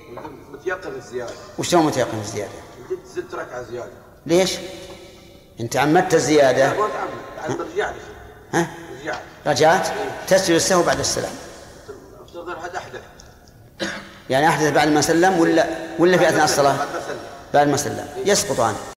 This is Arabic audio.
متيقن الزيادة. وشلون متيقن الزيادة؟ زدت ركعة زيادة. ليش؟ أنت عمدت الزيادة. رجعت. ها؟ رجعت؟ تسجد السهو بعد السلام. افترض أحد أحدث. يعني أحدث بعد ما سلم ولا في أثناء الصلاة؟ بعد ما سلم يسقط عنه.